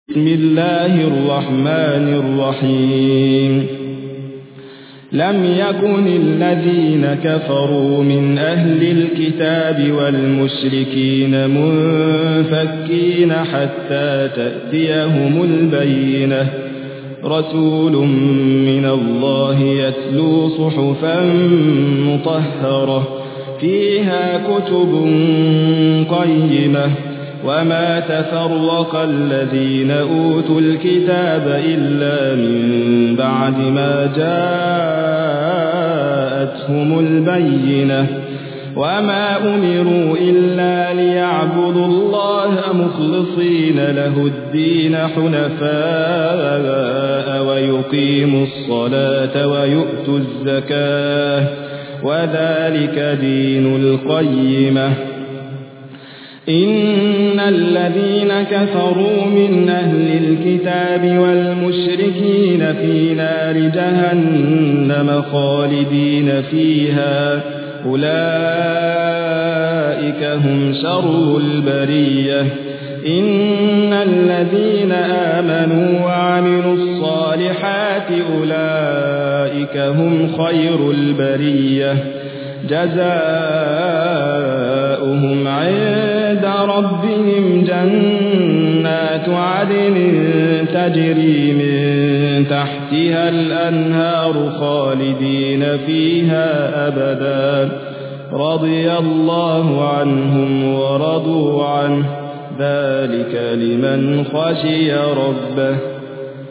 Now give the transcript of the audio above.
بسم الله الرحمن الرحيم لم يكن الذين كفروا من أهل الكتاب والمشركين منفكين حتى تأتيهم البينة رسول من الله يتلو صحفا مطهرة فيها كتب قيمة وما تفرق الذين أوتوا الكتاب إلا من بعد ما جاءتهم البينة وما أمروا إلا ليعبدوا الله مخلصين له الدين حنفاء ويقيموا الصلاة ويؤتوا الزكاة وذلك دين القيمة إن الذين كفروا من أهل الكتاب والمشركين في نار جهنم خالدين فيها أولئك هم شر البرية إن الذين آمنوا وعملوا الصالحات أولئك هم خير البرية جزاؤهم عند ربهم جنات عدن تجري من تحتها الأنهار خالدين فيها أبدا رضي الله عنهم ورضوا عنه ذلك لمن خشي ربه